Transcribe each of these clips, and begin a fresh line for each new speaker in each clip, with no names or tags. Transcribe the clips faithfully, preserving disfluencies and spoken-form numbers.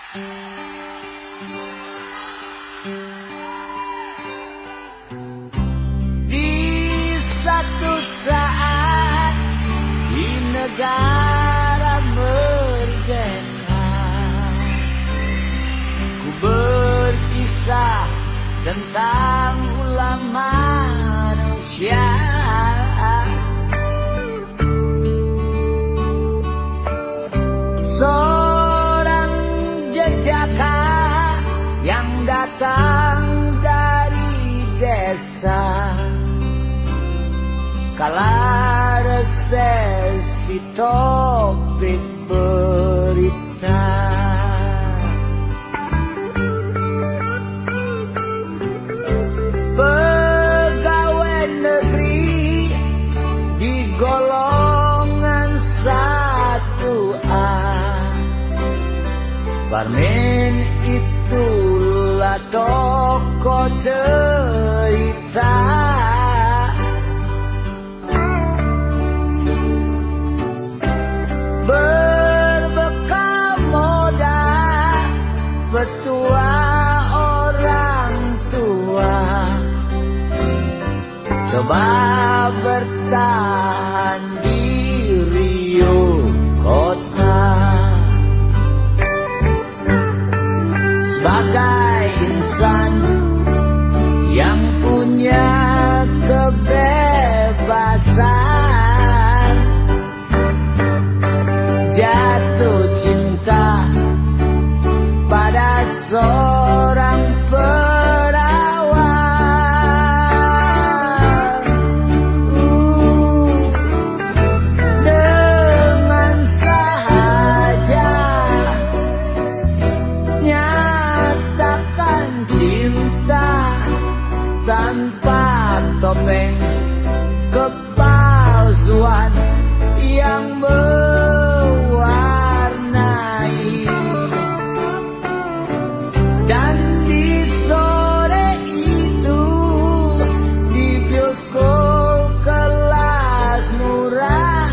Di satu saat di negara merdeka, ku berkisah tentang ulah manusia. Seorang jejaka yang datang dari desa, kala resesi topik berita. Pegawai negeri di golongan satu A, Parmin itulah tokoh cerita. Berbekal modal petua orang tua, coba bertahan di Rio kota. Sebagai insan yang punya kebebasan, jatuh cinta pada seorang perawan. uh, Dengan sahaja nyatakan cinta tanpa topeng kepalsuan yang mewarnai. Dan di sore itu di bioskop kelas murah,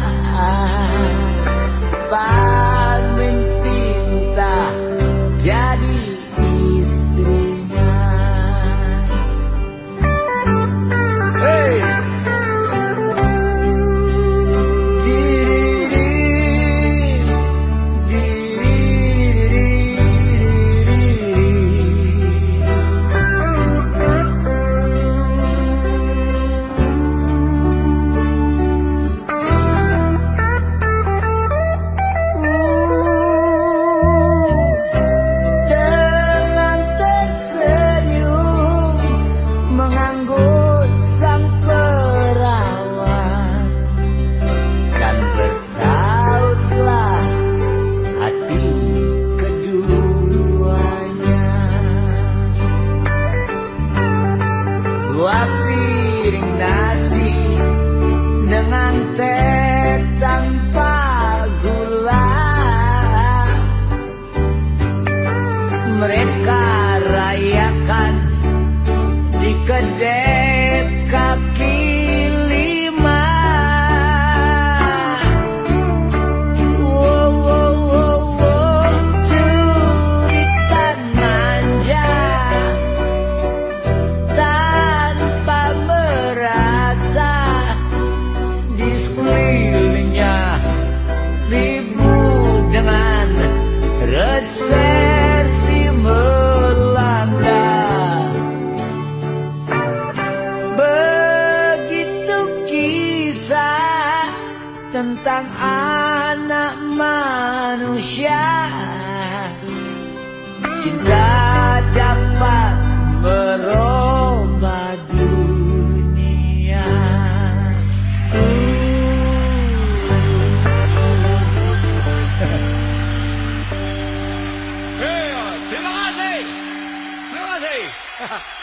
Parmin minta jadi istrinya. Hey! Dua piring nasi dengan teh tanpa gula, mereka rayakan di kedai kaki lima. Wow, wow, wow, wow, curitan manja tanpa merasa. Di sekelilingnya ribut dengan resesi melanda. Begitu kisah tentang anak manusia. Cinta dapat merubah dunia.
Hey, terima kasih. Terima kasih.